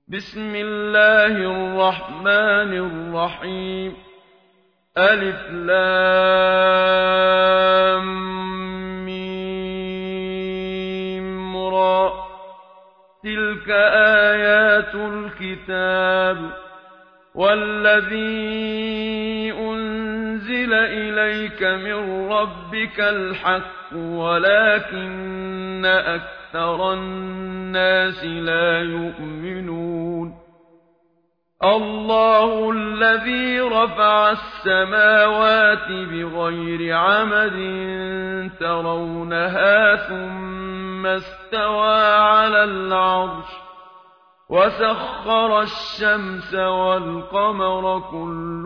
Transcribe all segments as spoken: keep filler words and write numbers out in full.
بسم الله الرحمن الرحيم ألف لام ميم را تلك آيات الكتاب والذي أنزل إليك من ربك الحق ولكن أكثر الناس لا يؤمنون الله الذي رفع السماوات بغير عمد ترونها ثم استوى على العرش وسخر الشمس والقمر كل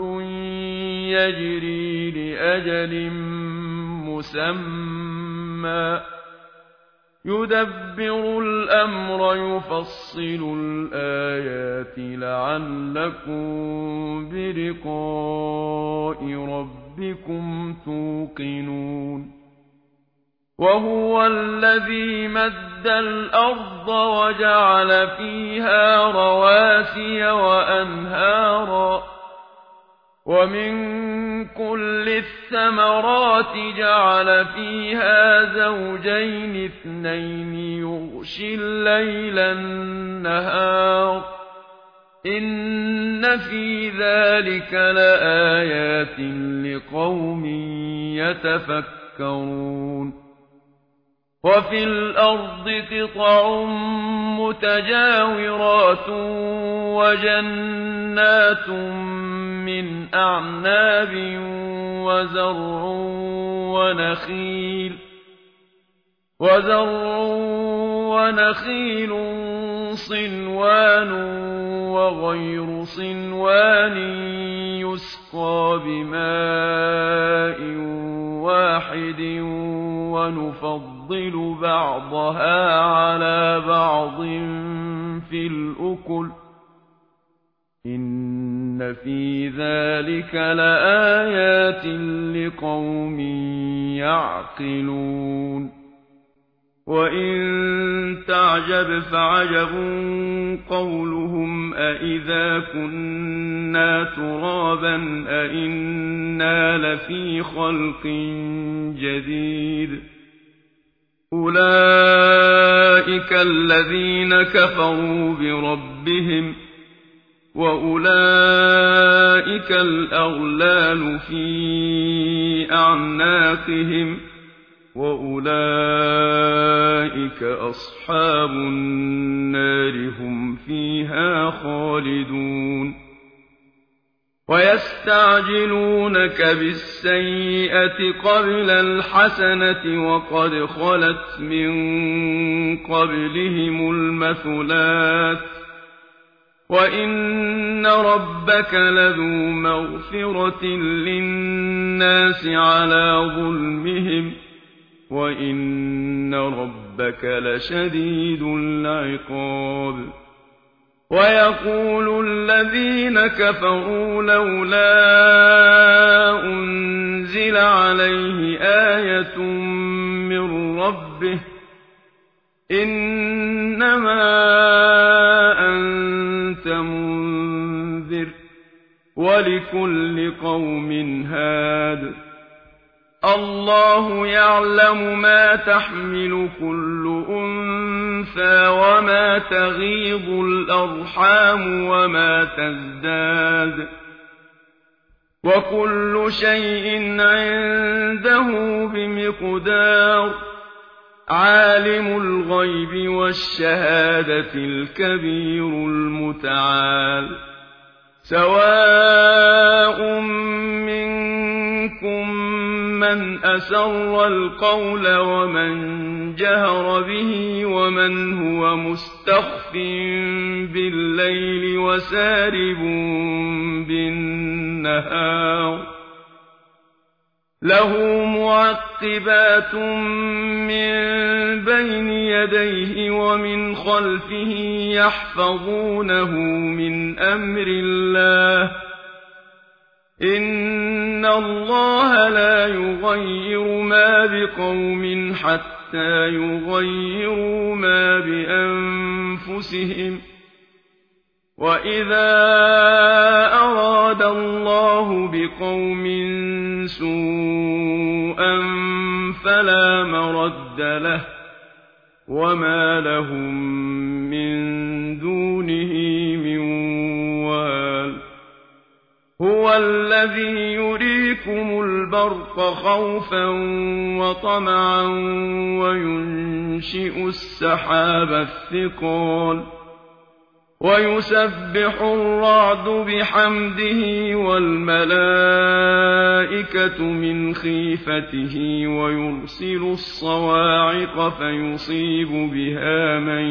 يجري لأجل مسمى يدبر الأمر يفصل الآيات لعلكم بلقاء ربكم توقنون وهو الذي مد الأرض وجعل فيها رواسي وأنهارا ومن كل الثمرات جعل فيها زوجين اثنين يغشي الليل النهار إن في ذلك لآيات لقوم يتفكرون وفي الأرض قطع متجاورات وجنات من أعناب وزرع ونخيل وزرع ونخيل صنوان وغير صنوان يسقى بماء واحد ونفضل بعضها على بعض في الأكل إن في ذلك لآيات لقوم يعقلون وإن تعجب فعجب قولهم أإذا كنا ترابا أإنا لفي خلق جديد أولئك الذين كفروا بربهم وأولئك الأغلال في أعناقهم وأولئك أصحاب النار هم فيها خالدون ويستعجلونك بالسيئة قبل الحسنة وقد خلت من قبلهم المثلات وإن ربك لذو مغفرة للناس على ظلمهم وإن ربك لشديد العقاب ويقول الذين كفروا لولا أنزل عليه آية من ربه إنما أنت منذر ولكل قوم هاد الله يعلم ما تحمل كل أنثى وما تغيض الأرحام وما تزداد وكل شيء عنده بمقدار عالم الغيب والشهادة الكبير المتعال سواء منكم من أسر القول ومن جهر به ومن هو مستخف بالليل وسارب بالنهار له معقبات من بين يديه ومن خلفه يحفظونه من أمر الله إن الله لا يغير ما بقوم حتى يغيروا ما بأنفسهم وَإِذَا أَرَادَ اللَّهُ بِقَوْمٍ سُوءًا فَلَا مَرَدَّ لَهُ وَمَا لَهُم مِّن دُونِهِ مِن وَالٍ هُوَ الَّذِي يُرِيكُمُ الْبَرْقَ خَوْفًا وَطَمَعًا وَيُنشِئُ السَّحَابَ الثِّقَالَ وَيُسَبِّحُ الرَّعْدُ بِحَمْدِهِ وَالْمَلَائِكَةُ مِنْ خِيفَتِهِ وَيُرْسِلُ الصَّوَاعِقَ فَيُصِيبُ بِهَا مَن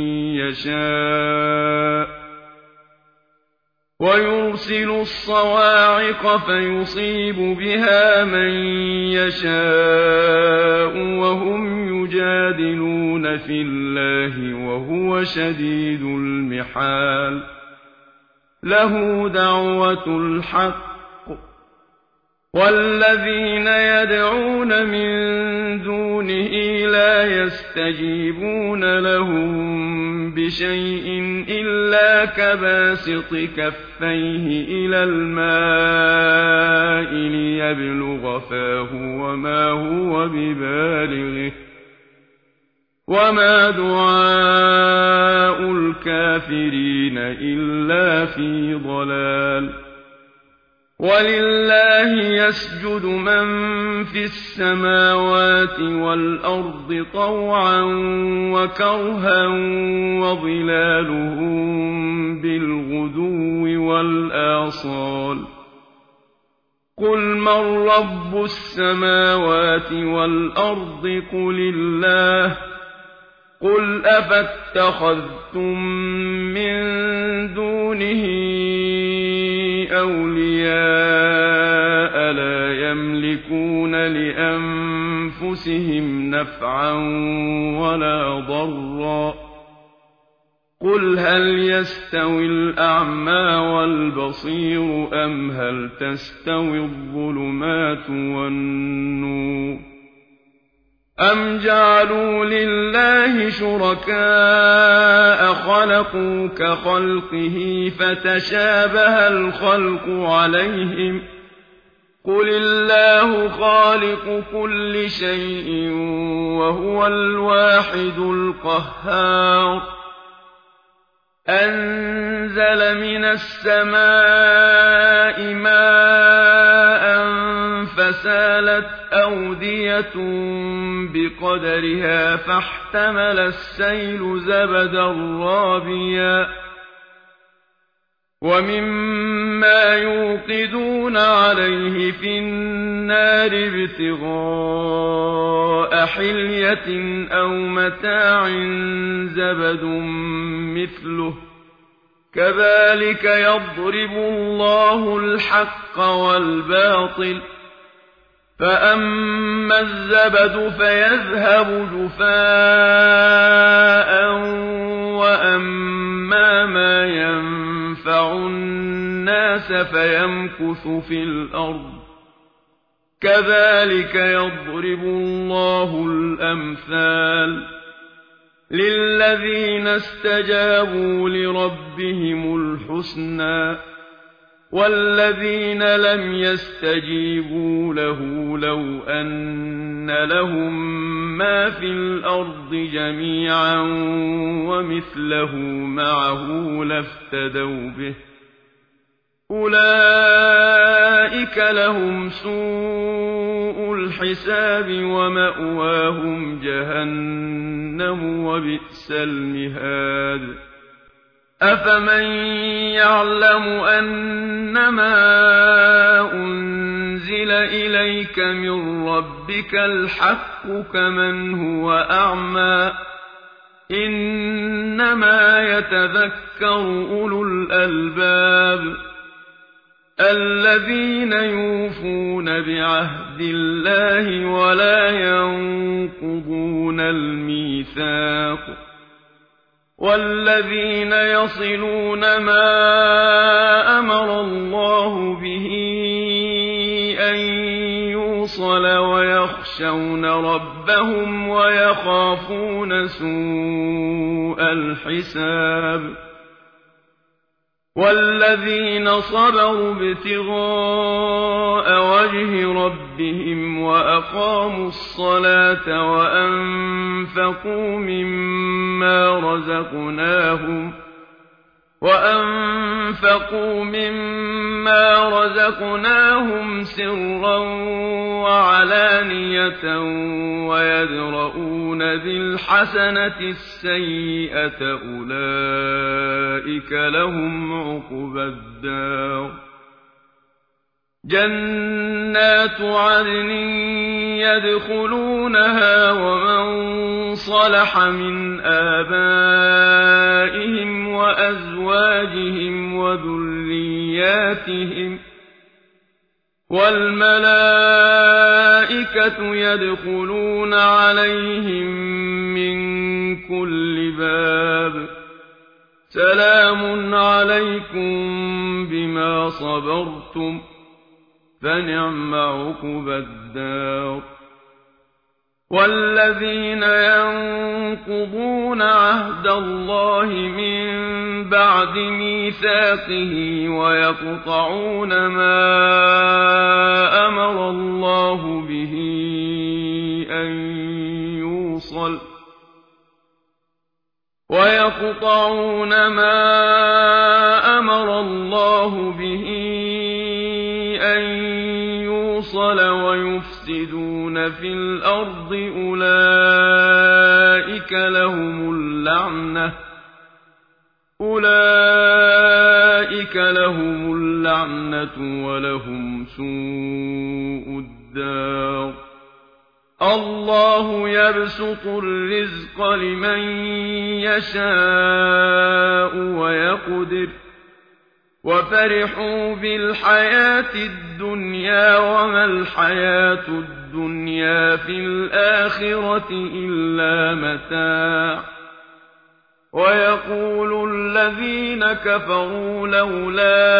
يَشَاءُ وَيُرْسِلُ الصَّوَاعِقَ فَيُصِيبُ بِهَا مَن يَشَاءُ وَهُمْ يُجَادِلُونَ فِي اللَّهِ وَهُوَ شَدِيدُ الْمِحَالِ لَهُ دَعْوَةُ الْحَقِّ وَالَّذِينَ يَدْعُونَ مِن دُونِهِ لَا يَسْتَجِيبُونَ لَهُم بِشَيْءٍ إِلَّا كَبَاسِطِ كَفَّيْهِ إِلَى الْمَاءِ لِيَبْلُغَ فَاهُ وَمَا هُوَ بِبَالِغِهِ وَمَا دُعَاءُ الْكَافِرِينَ إِلَّا فِي ضَلَالٍ وَلِلَّهِ يَسْجُدُ مَن فِي السَّمَاوَاتِ وَالْأَرْضِ طَوْعًا وَكَرْهًا وَظِلَالُهُم بِالْغُدُوِّ وَالْآصَالِ قُلْ مَن رَّبُّ السَّمَاوَاتِ وَالْأَرْضِ قُلِ اللَّهُ قُلْ أَفَاتَّخَذْتُم مِّن دُونِهِ أَوْلِيَاءَ لَا يَمْلِكُونَ لِأَنفُسِهِمْ نَفْعًا وَلَا ضَرًّا قُلْ هَلْ يَسْتَوِي الْأَعْمَىٰ وَالْبَصِيرُ أَمْ هَلْ تَسْتَوِي الظُّلُمَاتُ وَالنُّورُ أَمْ جَعَلُوا لِلَّهِ شُرَكَاءَ خَلَقُوا كَخَلْقِهِ فَتَشَابَهَ الْخَلْقُ عَلَيْهِمْ قُلِ اللَّهُ خَالِقُ كُلِّ شَيْءٍ وَهُوَ الْوَاحِدُ الْقَهَّارُ أَنزَلَ مِنَ السَّمَاءِ مَاءً فَسَالَتْ أَوْدِيَةٌ بِقَدَرِهَا فَاحْتَمَلَ السَّيْلُ زَبَدًا رَّابِيًا وَمِمَّا يُوقِدُونَ عَلَيْهِ فِي النَّارِ ابْتِغَاءَ حِلْيَةٍ أَوْ مَتَاعٍ زَبَدٌ مِّثْلُهُ كَذَٰلِكَ يَضْرِبُ اللَّهُ الْحَقَّ وَالْبَاطِلَ فَأَمَّا الزَّبَدُ فَيَذْهَبُ جُفَاءً وَأَمَّا مَا يَنفَعُ النَّاسَ فَيَمْكُثُ فِي الْأَرْضِ كَذَٰلِكَ يَضْرِبُ اللَّهُ الْأَمْثَالَ لِلَّذِينَ اسْتَجَابُوا لِرَبِّهِمُ الْحُسْنَىٰ وَالَّذِينَ لَمْ يَسْتَجِيبُوا لَهُ لَوْ أَنَّ لَهُم مَّا فِي الْأَرْضِ جَمِيعًا وَمِثْلَهُ مَعَهُ لَافْتَدَوْا بِهِ أُولَٰئِكَ لَهُمْ سُوءُ الْحِسَابِ وَمَأْوَاهُمْ جَهَنَّمُ وَبِئْسَ الْمِهَادُ أَفَمَن يَعْلَمُ أَنَّمَا أُنزِلَ إِلَيْكَ مِن رَّبِّكَ الْحَقُّ كَمَنْ هُوَ أَعْمَىٰ إِنَّمَا يَتَذَكَّرُ أُولُو الْأَلْبَابِ الَّذِينَ يُوفُونَ بِعَهْدِ اللَّهِ وَلَا يَنقُضُونَ الْمِيثَاقَ وَالَّذِينَ يَصِلُونَ مَا أَمَرَ اللَّهُ بِهِ أَن يُوصَلَ وَيَخْشَوْنَ رَبَّهُمْ وَيَخَافُونَ سُوءَ الْحِسَابِ والذين صبروا ابتغاء وجه ربهم وأقاموا الصلاة وأنفقوا مما رزقناهم وأنفقوا مما رزقناهم سرا وعلانية ويدرؤون بالحسنة السيئة أولئك لهم عقبى الدار جنات عدن يدخلونها ومن صلح من آبائهم وأزواجهم وذرياتهم والملائكة يدخلون عليهم من كل باب سلام عليكم بما صبرتم فنعم عقبى الدار والذين ينقضون عهد الله من بعد ميثاقه ويقطعون ما أمر الله به أن يوصل ويقطعون ما أمر الله به أن يوصل ويفسدون في الأرض أولئك لهم اللعنة أولئك لهم اللعنة ولهم سوء الدار الله يبسط الرزق لمن يشاء ويقدر وفرحوا بالحياة الدنيا وما الحياة الدنيا في الآخرة إلا متاع ويقول الذين كفروا لولا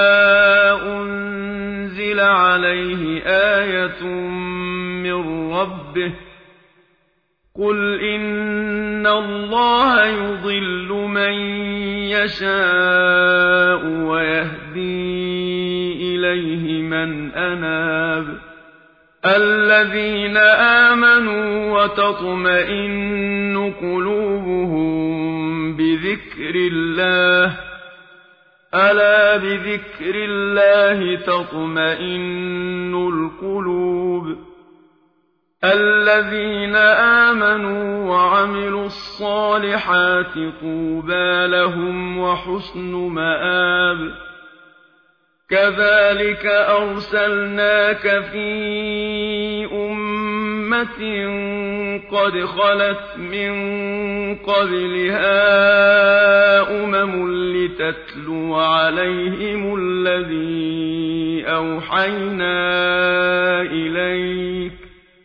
أنزل عليه آية من ربه قل إن الله يضل من يشاء ويهدي إليه من أناب الذين آمنوا وتطمئن قلوبهم بذكر الله ألا بذكر الله تطمئن القلوب الذين آمنوا وعملوا الصالحات طوبى لهم وحسن مآب كذلك أرسلناك في أمة قد خلت من قبلها أمم لتتلو عليهم الذي أوحينا إليك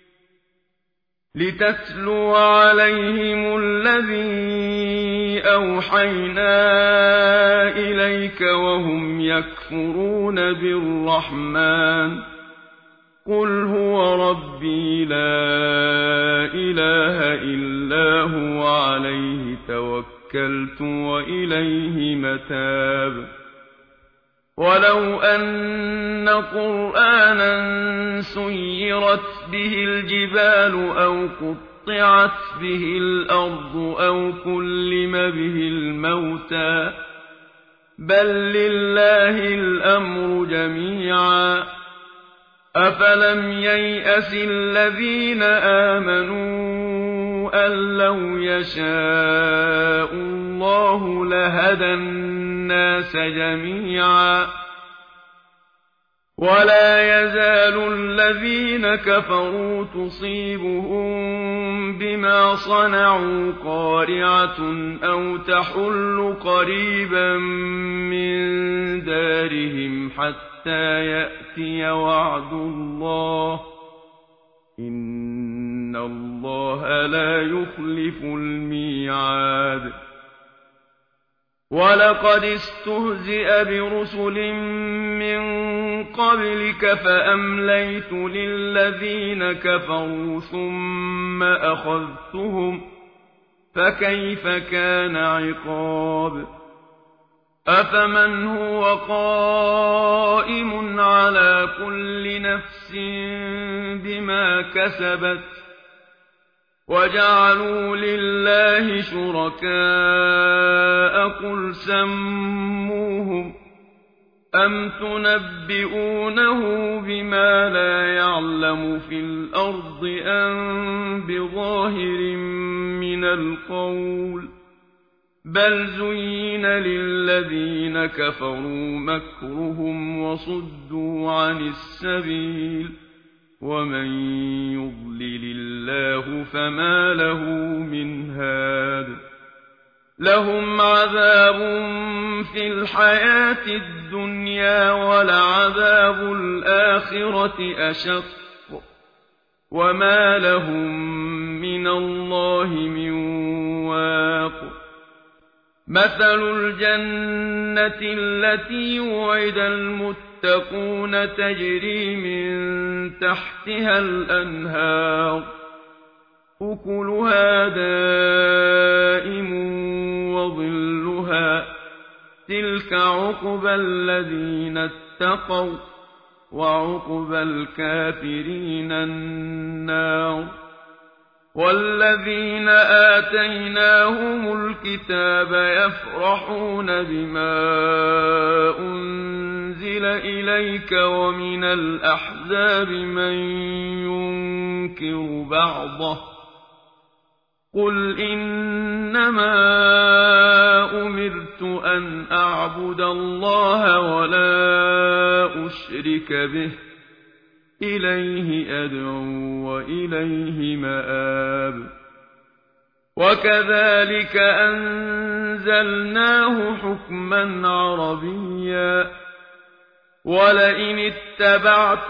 لتتلو عليهم الذي أوحينا إليك وهم يكفرون بالرحمن قل هو ربي لا إله إلا هو عليه توكلت وإليه متاب ولو أن قرآنا سيرت به الجبال أو قطعت به الأرض أو كلم به الموتى بل لله الأمر جميعا أفلم ييأس الذين آمنوا أن لو يشاء الله لهدى الناس جميعا ولا يزال الذين كفروا تصيبهم بما صنعوا قارعة أو تحل قريبا من دارهم حتى يأتي وعد الله إن الله لا يخلف الميعاد ولقد استهزئ برسل من قبلك فأمليت للذين كفروا ثم أخذتهم فكيف كان عقاب أفمن هو قائم على كل نفس بما كسبت وجعلوا لله شركاء قل سموهم أم تنبئونه بما لا يعلم في الأرض أم بظاهر من القول بل زين للذين كفروا مكرهم وصدوا عن السبيل ومن يضلل الله فما له من هاد لهم عذاب في الحياة الدنيا ولعذاب الآخرة أشق وما لهم من الله من واق مثل الجنة التي وعد المتقون تجري من تحتها الأنهار أكلها دائم وظلها تلك عقبى الذين اتقوا وعقبى الكافرين النار والذين آتيناهم الكتاب يفرحون بما أنزل إليك ومن الأحزاب من ينكر بعضه قل إنما أمرت أن أعبد الله ولا أشرك به إليه أدعو وإليه مآب وكذلك أنزلناه حكما عربيا ولئن اتبعت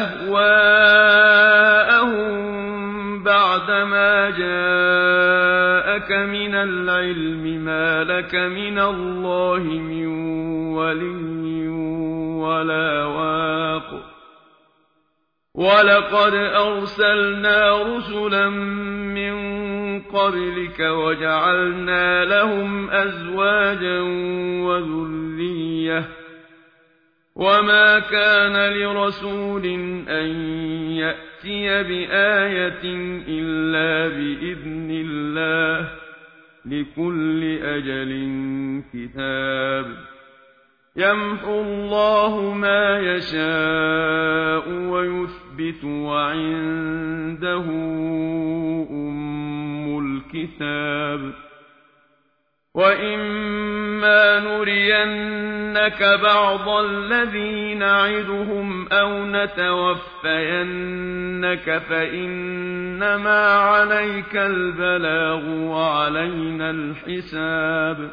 أهواءهم بعدما جاءك من العلم ما لك من الله من ولي ولا واق ولقد أرسلنا رسلا من قبلك وجعلنا لهم أزواجا وذرية وما كان لرسول أن يأتي بآية إلا بإذن الله لكل أجل كتاب يمحو الله ما يشاء ويثبت وعنده أم الكتاب وإما نرينك بعض الذي نعدهم أو نتوفينك فإنما عليك البلاغ وعلينا الحساب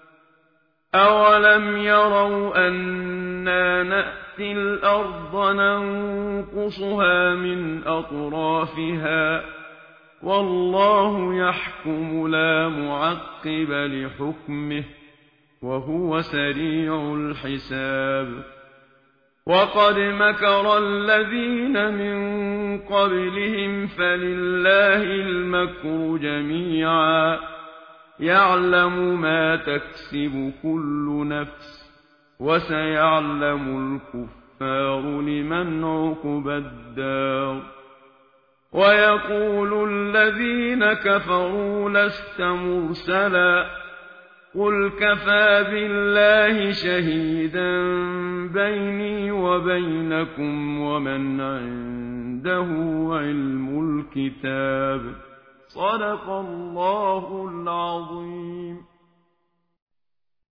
أولم يروا أنا نأتي الأرض ننقصها من أطرافها والله يحكم لا معقب لحكمه وهو سريع الحساب وقد مكر الذين من قبلهم فلله المكر جميعا يعلم ما تكسب كل نفس وسيعلم الكفار لمن عقبى الدار ويقول الذين كفروا لست مرسلا قل كفى بالله شهيدا بيني وبينكم ومن عنده علم الكتاب صدق الله العظيم.